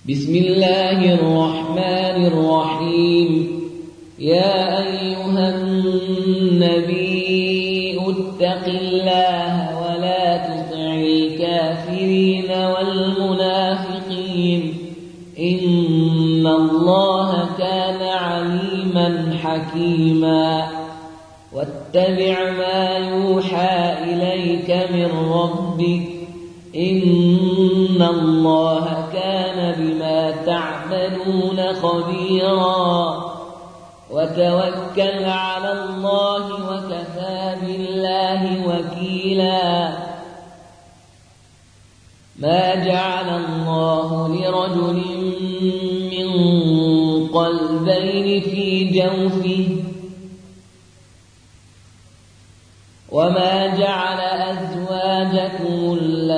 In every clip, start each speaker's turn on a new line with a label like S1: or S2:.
S1: بسم الله الرحمن الرحيم. يا أيها النبي اتق الله ولا تطع الكافرين والمنافقين إن الله كان عليما حكيما. واتبع ما يوحى إليك من ربك إن الله كان بما تعملون خبيرا. وتوكل على الله وكفى بالله وكيلا. ما جعل الله لرجل من قلبين في جوفه وما جعل أزواجكم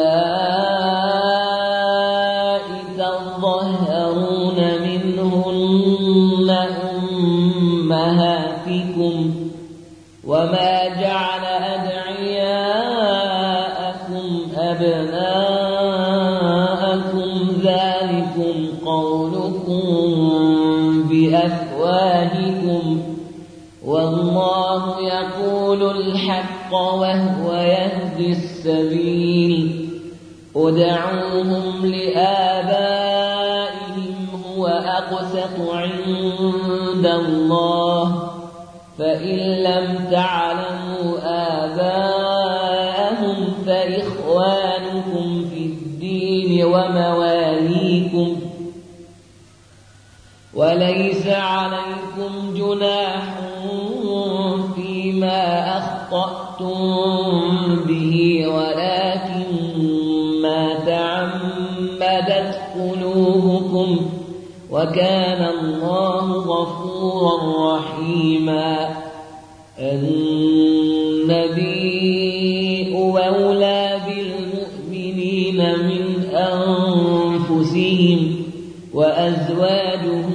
S1: اللائي تظاهرون منهن أمهاتكم وما جعل أدعياءكم أبناءكم ذلكم قولكم بأفواهكم والله يقول الحق وهو يهدي السبيل. ادعوهم لآبائهم هو أقسط عند الله فإن لم تعلموا آباءهم فإخوانكم في الدين ومواليكم وليس عليكم جناح فيما أخطأتم به ولكن ما تعمدت قلوبكم وكان الله غفورا رحيما. النبي أولى بالمؤمنين من أنفسهم وأزواجه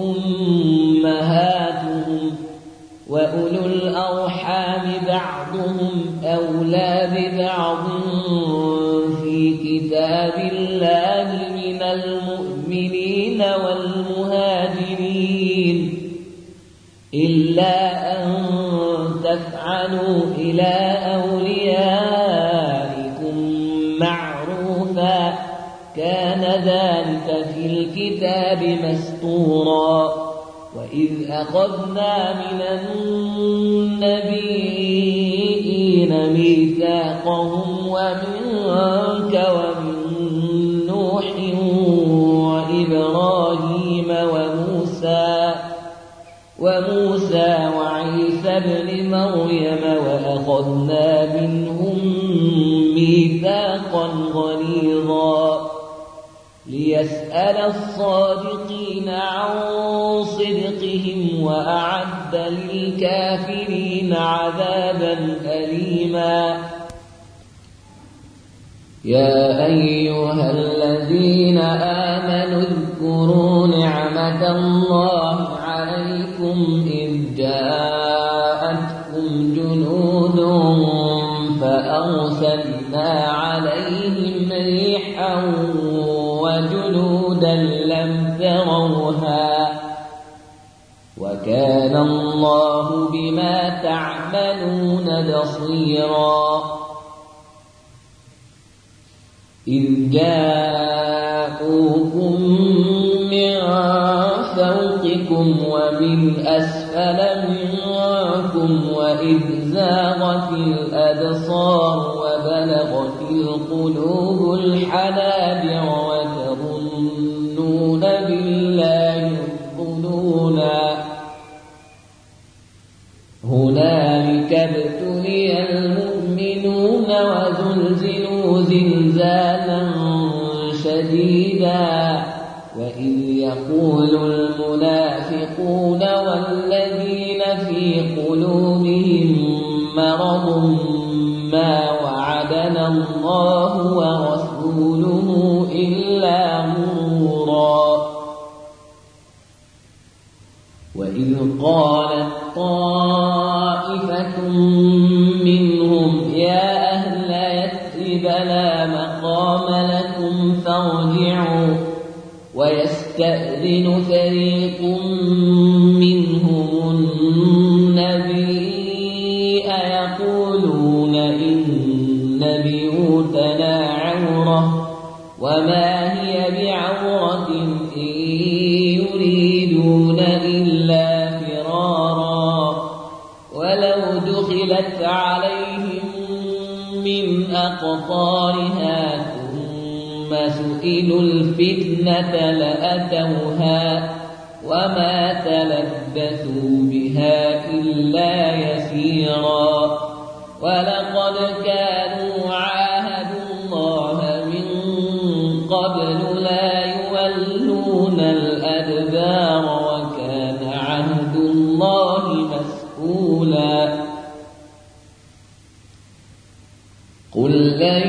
S1: أمهاتهم وأولو الأرحام بعضهم أولى ببعض في كتاب الله من المؤمنين والمهاجرين إلا أن تفعلوا إلى أوليائكم معروفا كان ذلك في الكتاب مسطورا. وإذ أخذنا من النبيين ميثاقهم ومنك ومن نوح وإبراهيم وموسى وعيسى ابن مريم وأخذنا منهم ميثاقا غليظا ليسأل الصادقين عن صدقهم وأعد للكافرين عذابا أليما. يا أيها الذين آمنوا اذكروا نعمة الله عليكم إذ جاءتكم جنود فأرسلنا عليهم ريحا وجنودا لم تروها وكان الله بما تعملون بصيرا. إذ جاءوكم من فوقكم ومن أسفل منكم وإذ زاغت الأبصار وبلغت القلوب الحناجر وتظنون بالله الظنونا هنالك ابتلي المؤمنون وزلزلوا زلزالا شديدا. وإذ يقول المنافقون والذين في قلوبهم مرض ما وعدنا الله ورسوله إلا غرورا. وإذ قالت طائفة منهم يا أهل يثرب لا مقام لكم فارجعوا ويستأذن فريق منهم النبي يقولون إن بيوتنا عورة وما هي بعورة إن يريدون إلا فرارا ولو دخلت عليهم من أقطارها ثم سئلوا الفتنة لأتوها وما تلبثوا بها إلا يسيرا ولقد كانوا عاهدوا الله من قبل لا يولون الأدبار وكان عهد الله مسؤولا قل لن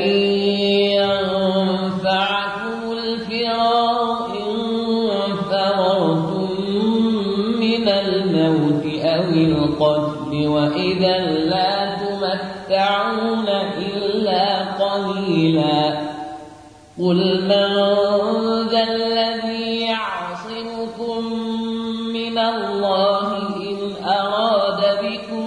S1: ينفعكم الفرار إن فررتم من الموت أو القتل وإذا لا تمتعون إلا قليلا قل من ذا الذي يعصمكم من الله إن أراد بكم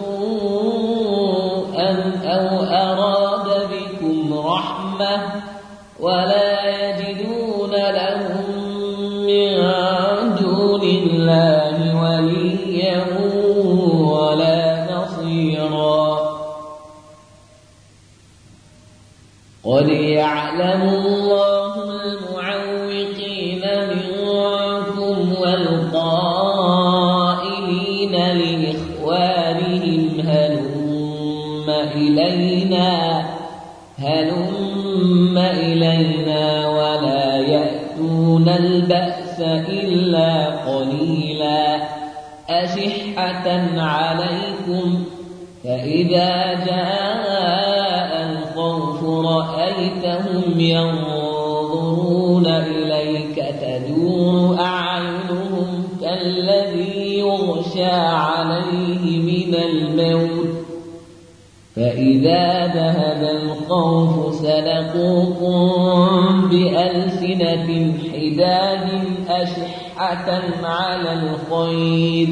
S1: سوءا أو أراد بكم رحمة ولا يجدون لهم من دون الله وليا ولا نصيرا قد يعلم الله المعوقين منكم والقائلين لإخوانهم هلم إلينا ولا يأتون البأس إلا قليلا أشحة عليكم فإذا جاء الخوف رأيتهم ينظرون إليك تدور أعينهم كالذي يغشى عليه من الموت فإذا ذهب الخوف سلقوكم بألسنة حداد أشحة على الخير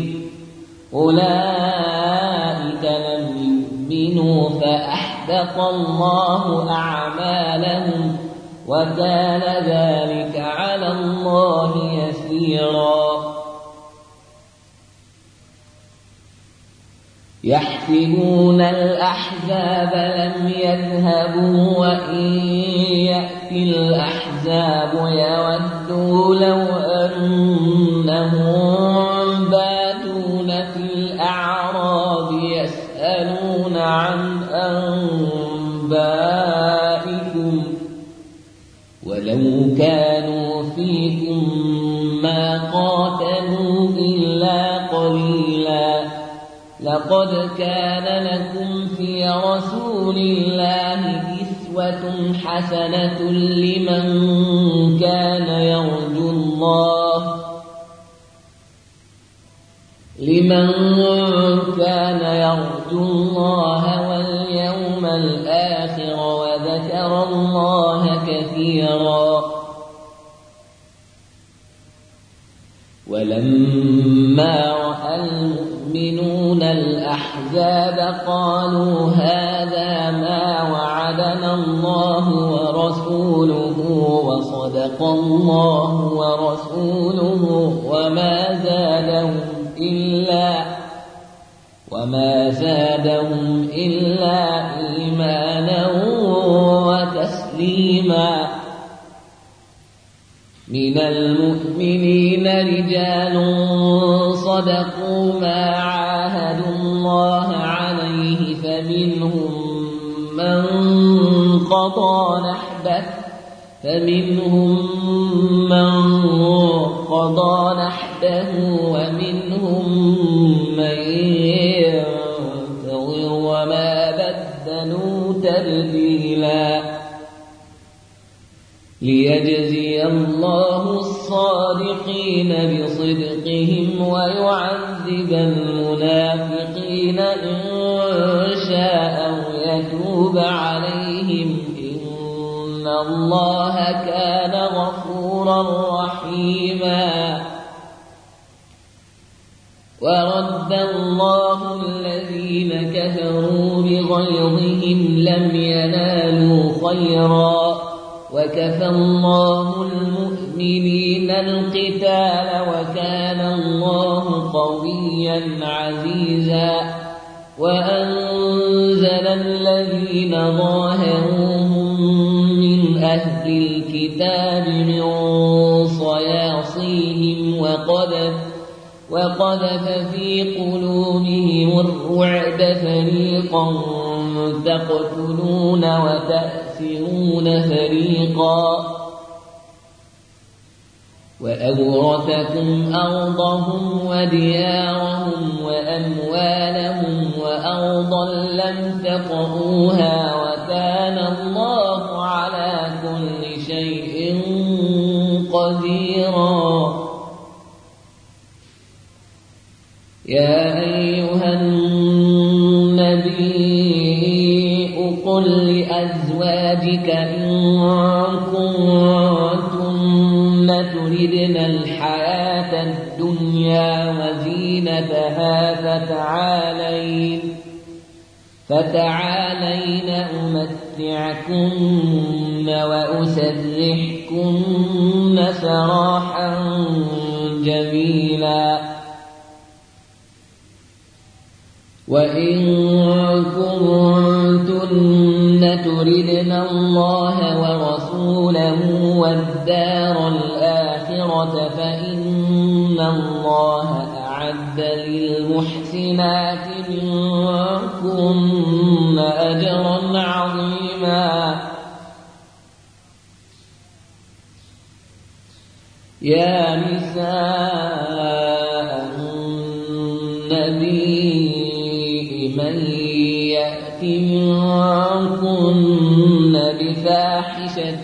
S1: أولئك لم يؤمنوا فأحبط الله أعمالهم وكان ذلك على الله يسيرا يحسبون الأحزاب لم يذهبوا وإن يأتي الأحزاب يودوا لو أنهم بادون في الأعراب يسألون عن أنبائكم ولو كانوا فيكم ما قاتلوا إلا قليلا لقد كان لكم في رسول الله أسوة حسنة لمن كان يرجو الله واليوم الآخر وذكر الله كثيرا ولما رأى المؤمنون الأحزاب قالوا هذا ما وعدنا الله ورسوله وصدق الله ورسوله وما زادهم إلا إيمانا وتسليما من المؤمنين رجال صدقوا ما عاهدوا الله عليه فمنهم من قضى نحبه ومنهم من ينتظر وما بدلوا تبديلا ليجزي الله الصادقين بصدقهم ويعذب المنافقين إن شاء ويتوب عليهم إن الله كان غفورا غفورا رحيما ورد الله الذين كفروا بغيظهم لم ينالوا خيرا وكفى الله المؤمنين القتال وكان الله قويا عزيزا وأنزل الذين ظاهروهم من أهل الكتاب من صياصيهم وقذف في قلوبهم الرعب فريقا تقتلون وتأسرون فريقا وأورثكم أرضهم وديارهم وأموالهم وأرضا لم تطئوها وكان الله على كل شيء قديرا يا أيها النبي قل لأزواجك إن كنتن تردن الحياة الدنيا وزينتها فتعالين أمتعكن وأسرحكن سراحا جميلا وإن كنتن تردن الله ورسوله والدار الآخرة فإن الله أعد للمحسنات منكن أجرا عظيما يا نساء النبي من يأت منكن بفاحشة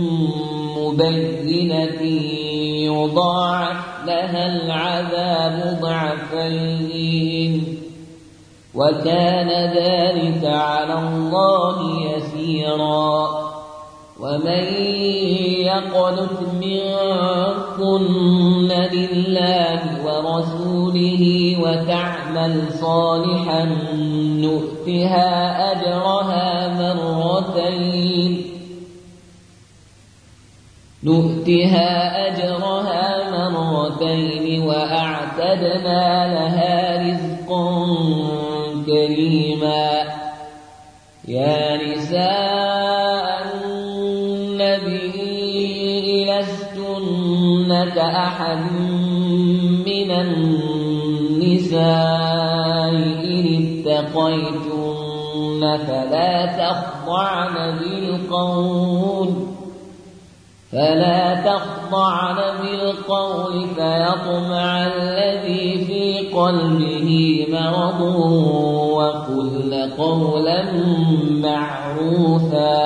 S1: مبينة يضاعف لها العذاب ضعفين وكان ذلك على الله يسيرا ومن يقنت منكن لله ورسوله وتعمل صالحا نؤتها أجرها مرتين وأعتدنا لها رزقا كريما يا نساء النبي لستن كأحد من النساء إن اتقيتن فلا تخضعن بالقول فيطمع الذي في قلبه مرض وقلن قولا معروفا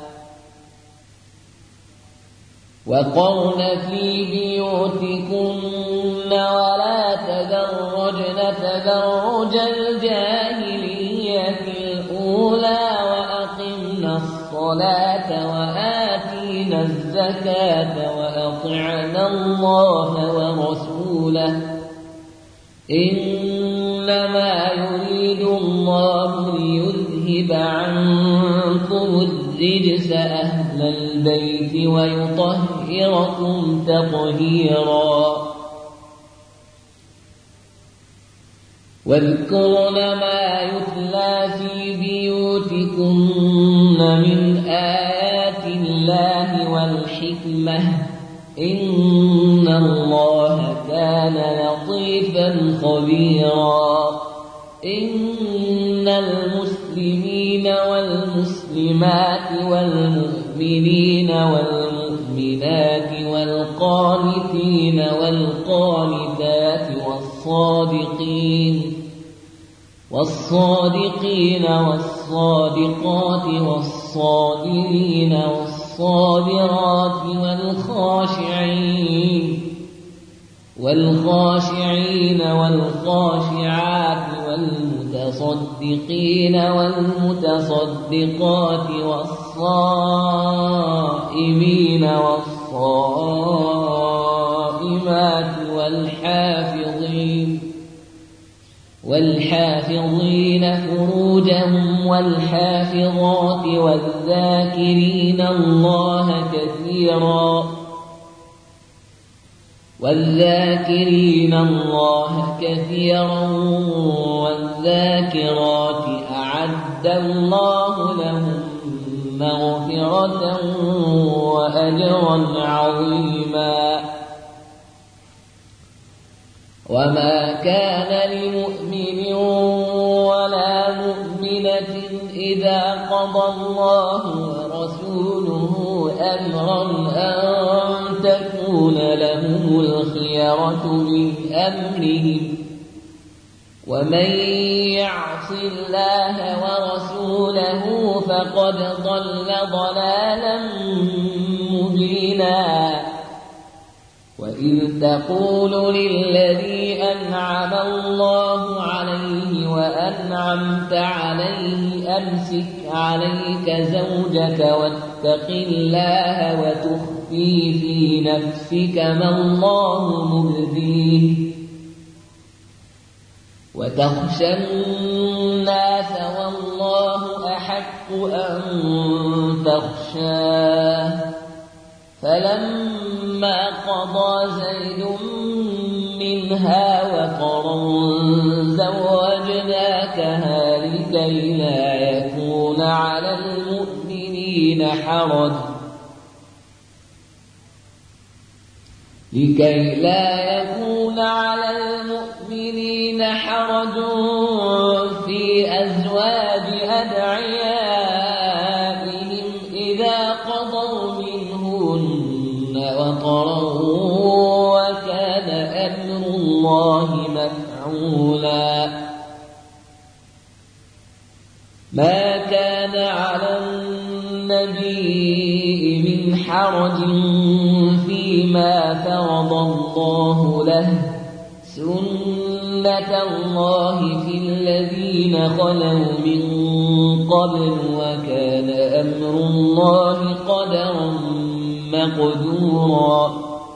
S1: وقرن في بيوتكن ولا تبرجن تبرج الجاهلية الأولى وأقمنا الصلاة وآتينا الزكاة وأطعنا الله ورسوله إنما يريد الله ليذهب عنكم الرجس أهل البيت ويطهركم تطهيرا واذكرن ما يتلى في بيوتكن من آيات الله والحكمة إن الله كان لطيفا خبيرا إن المسلمين والمسلمات والمؤمنين والمؤمنات والقانتين والقانتات والصادقين والصادقات والصابرين والصابرات والخاشعين والخاشعات والمتصدقين والمتصدقات والصائمين والصائمات والصائمات والحافظين فروجهم والحافظات والذاكرين الله كثيرا والذاكرات أعد الله لهم مغفرة وأجرا عظيما. وما كان لمؤمن ولا مؤمنة إذا قضى الله ورسوله أمرا أن تكون لهم الخيرة من أمرهم ومن يعص الله ورسوله فقد ضل ضلالا مبينا. وإذ تقول للذي أنعم الله عليه وأنعمت عليه أمسك عليك زوجك واتق الله وتخفي في نفسك ما الله مبديه وتخشى الناس والله أحق أن تخشاه. فلما قضى زيد منها وطرا زوجناكها لكي لا يكون على المؤمنين حرج في أزواج أدعيائهم إذا قضوا منهن وطرا وكان أمر الله مفعولا. ما كان على النبي من حرج فيما فرض الله له سنة الله في الذين خلوا من قبل وكان أمر الله قدرا مقدورا.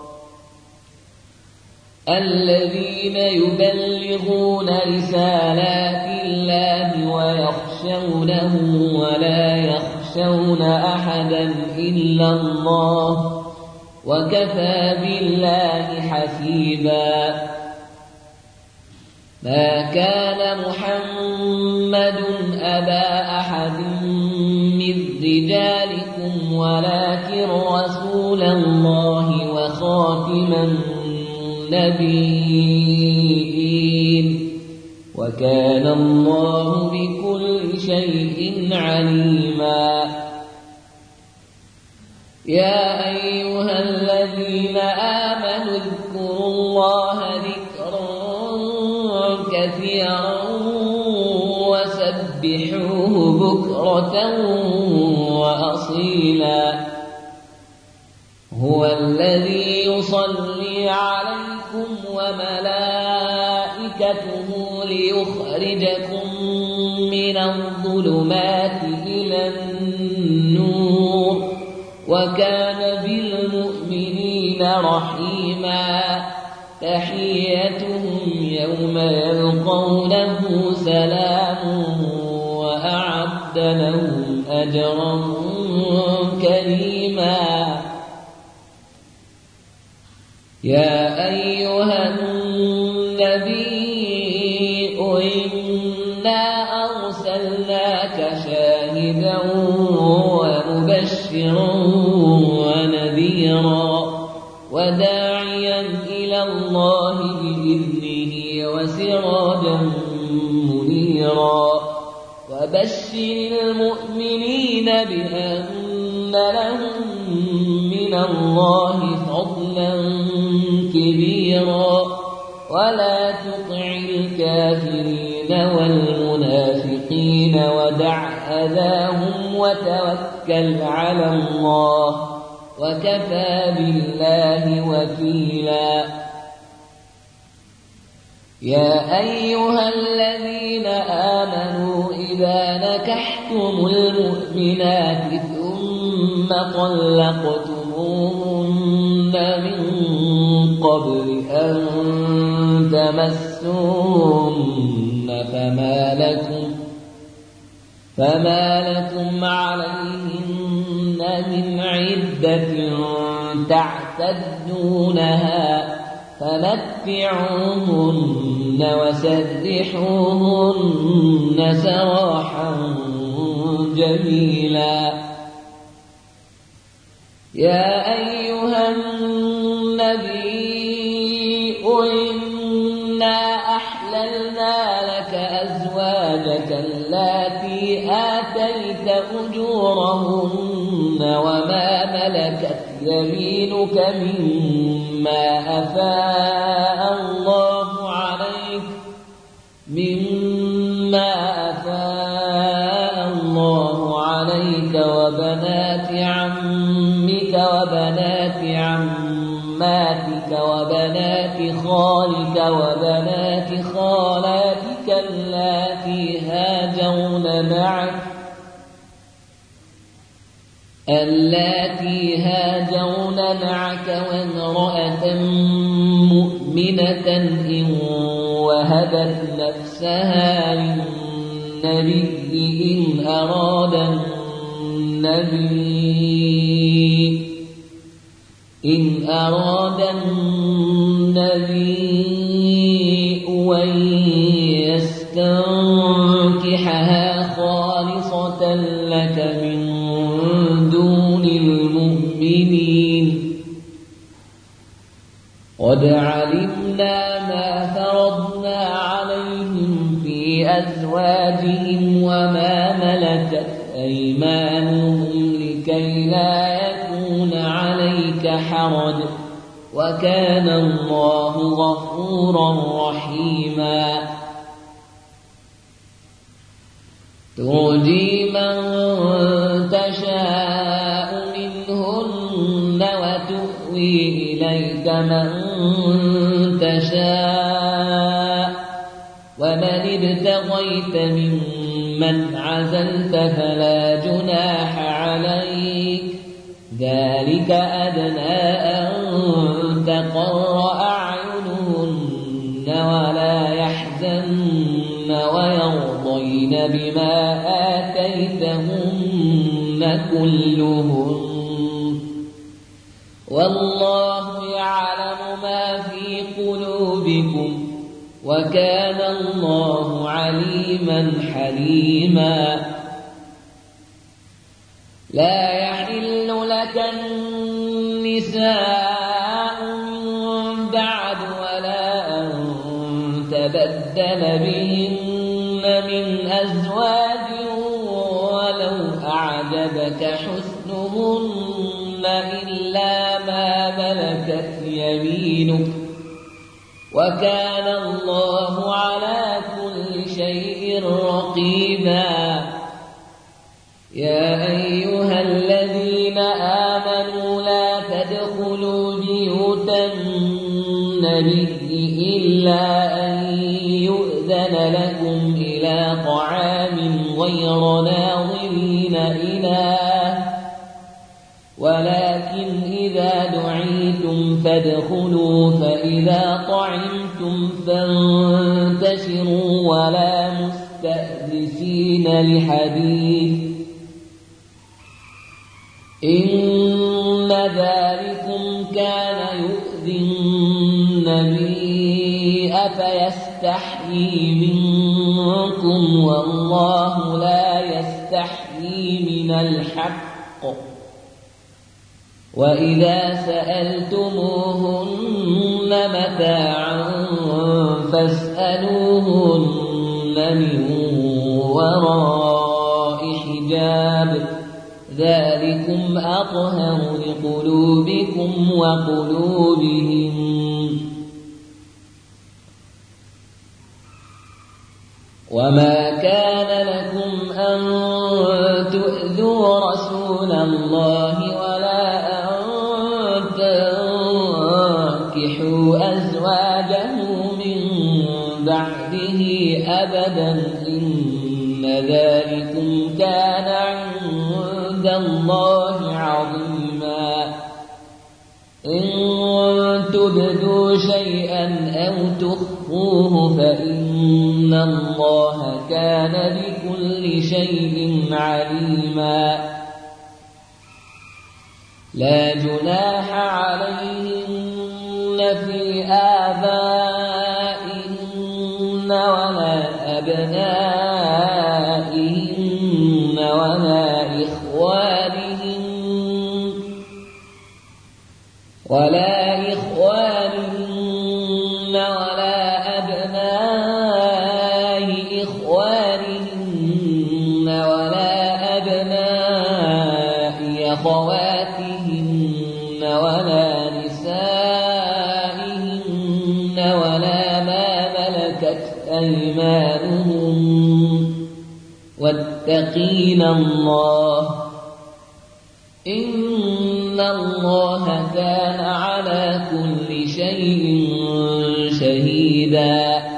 S1: الذين يبلغون رسالات الله ويخشونه ولا يخشون أحدا إلا الله وكفى بالله حسيبا. ما كان محمد أبا أحد من رجالكم ولكن رسول الله وخاتم النبيين وكان الله بكل شيء عليما. يا أيها الذين آمنوا اذكروا الله ذكرا كثيرا وسبحوه بكرة وأصيلا. هو الذي يصلي عليكم وملائكته ليخرجكم من الظلمات إلى النور وكان بالمؤمنين رحيما. تحيتهم يوم يلقونه سلام وأعد لهم أجرا كريما. يا أيها النبي إنا أرسلناك شاهدا ومبشرا ونذيرا وداعيا إلى الله بإذنه وسراجا منيرا. وبشر المؤمنين بأن لهم من الله فضلا كبيرا ولا تطع الكافرين والمنافقين ودع أذاهم وتوكل على الله وكفى بالله وكيلا. يا أيها الذين آمنوا إذا نكحتم المؤمنات ثم طلقتم طلقتموهن من قبل أن تمسوهن فما لكم عليهن من عدة تعتدونها فمتعوهن وسرحوهن سراحا جميلا. يا أيها النبي إنا أحللنا لك أزواجك اللاتي آتيت أجورهن وما ملكت يمينك مما أفاء الله عليك وبنات عمك وبنات عماتك وبنات خالك وبنات خالاتك اللاتي هاجرن معك وامرأة مؤمنة إن وهبت نفسها للنبي إن أراد النبي أن يستنكحها خالصة لك من دون المؤمنين. قد علمنا ما فرضنا عليهم في أزواجهم وما ملكت أيمانهم لكي لا يكون عليك حرج وكان الله غفورا رحيما. ترجي من تشاء منهن وتؤوي إليك من تشاء ومن ابتغيت ممن عزلت فلا جناح عليك ذلك أدنى أن تقر أعينهن ولا يحزن ويرضين بما آتيتهن كلهن والله يعلم ما في قلوبكم وكان الله عليما حليما. لا يحل لك النساء من بعد ولا أن تبدل بهن من أزواج ولو أعجبك حسنهن إلا ما ملكت يمينك وكان الله على كل شيء رقيبا. يا أيها الذين آمنوا لا تدخلوا بيوت النبي إلا أن يؤذن لكم إلى طعام غير ناظرين إناه ولكن إذا دعيتم فادخلوا فإذا طعمتم فانتشروا ولا مستأنسين لحديث إن ذلكم كان يؤذي النبي فيستحيي منكم والله لا يستحيي من الحق. وإذا سألتموهن متاعا فاسألوهن من وراء حجاب ذلكم أطهر لقلوبكم وقلوبهم. وما كان لكم أن تؤذوا رسول الله ولا أن تنكحوا أزواجه من بعده أبدا إن ذلكم كان عند الله عظيما. تبدوا شيئا أو تخفوه فإن الله كان بكل شيء عليما لا جناح عليهن في آبائهن ولا أبنائهن ولا إخوانهن ولا أبناء إخوانهن ولا أبناء أخواتهن ولا نسائهن ولا ما ملكت أيمانهن واتقين الله إن الله كان على كل شيء شهيدا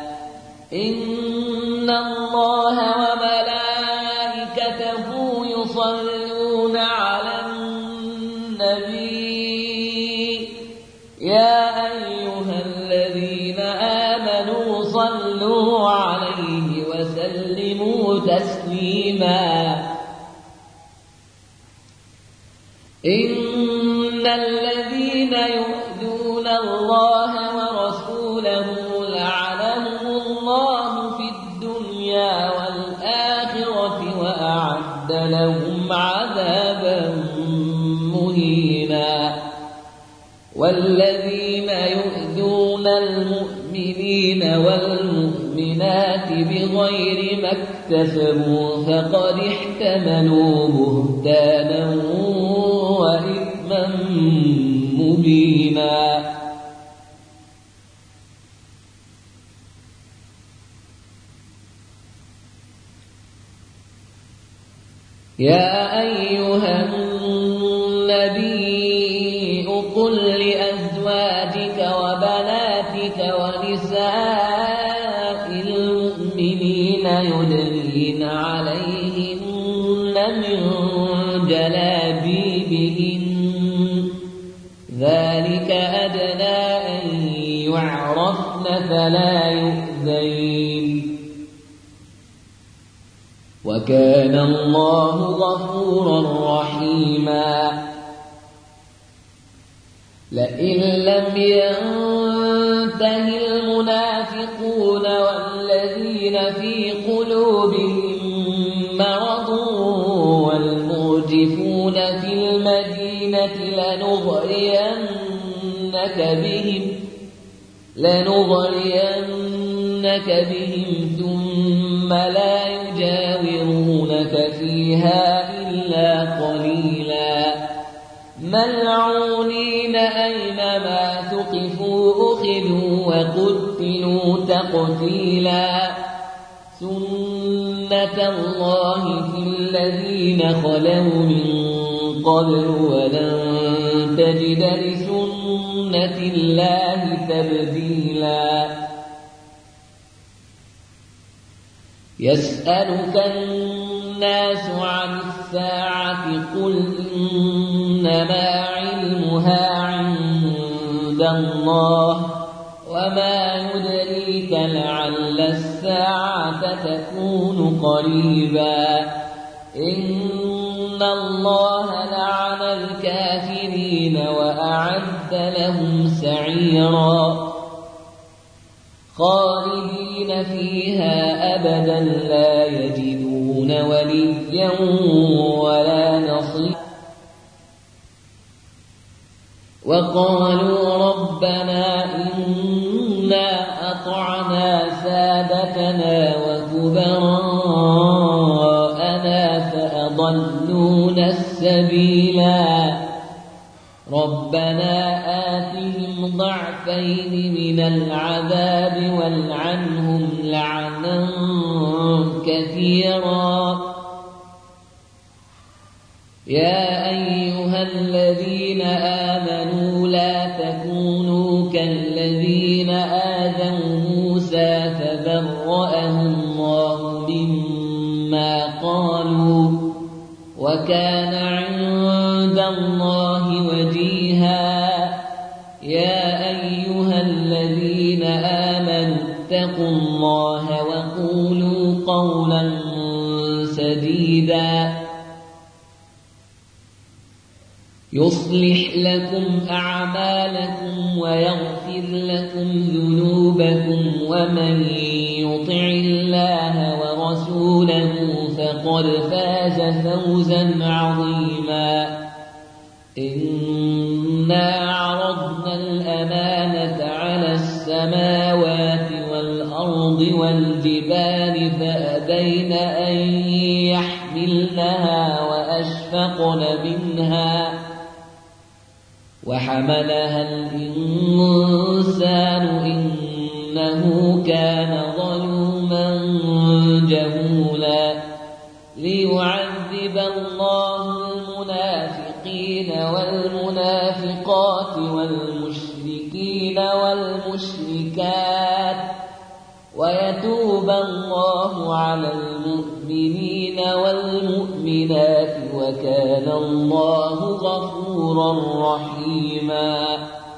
S1: إن الله وملائكته يصلون على النبي يا أيها الذين آمنوا صلوا عليه وسلموا تسليما إن الذين يؤذون الله ورسوله لعنهم الله في الدنيا والآخرة وأعد لهم عذابا مهينا والذين يؤذون المؤمنين والمؤمنات بغير ما اكتسبوا فقد احتملوا بهتانا وإثما مبينا يا أيها النبي قل لأزواجك وبناتك ونساء المؤمنين يدنين عليهن من جلابيبهن ذلك أدنى أن يعرفن فلا يؤذين وكان الله غفورا رحيما لئن لم ينته المنافقون والذين في قلوبهم مرض والمرجفون في المدينة لنغرينك بهم ثم لا يجاورونك فيها إلا قليلا ملعونين أينما ثقفوا أخذوا وقتلوا تقتيلا سنة الله في الذين خلوا من قبل ولن تجد لسنة الله تبديلا يسألك الناس عن الساعة قل إنما علمها عند الله وما يدريك لعل الساعة تكون قريبا إن الله لعن الكافرين وأعد لهم سعيرا خالدين فيها أبدا لا يجدون وليا ولا نصيرا وقالوا ربنا إنا أطعنا سادتنا وكبراءنا فأضلونا السبيلا ربنا آتهم ضعفين من العذاب والعنهم لعنا كثيرا يا أيها الذين آمنوا لا تكونوا كالذين آذوا موسى فبرأه الله مما قالوا وكان عند الله وجيها يا أيها الذين آمنوا اتقوا الله وقولوا قولا سديدا يصلح لكم أعمالكم ويغفر لكم ذنوبكم ومن يطع الله ورسوله فقد فاز فوزا عظيما إنا عرضنا الأمانة على السماوات والأرض والجبال فأبين أن يحملنها وأشفقن منها وحملها الإنسان إنه كان ظلوما جهولا ليعذب الله المنافقين والمنافقات والمشركين والمشركات ويتوب الله على المؤمنين والمؤمنات وكان الله غفورا رحيما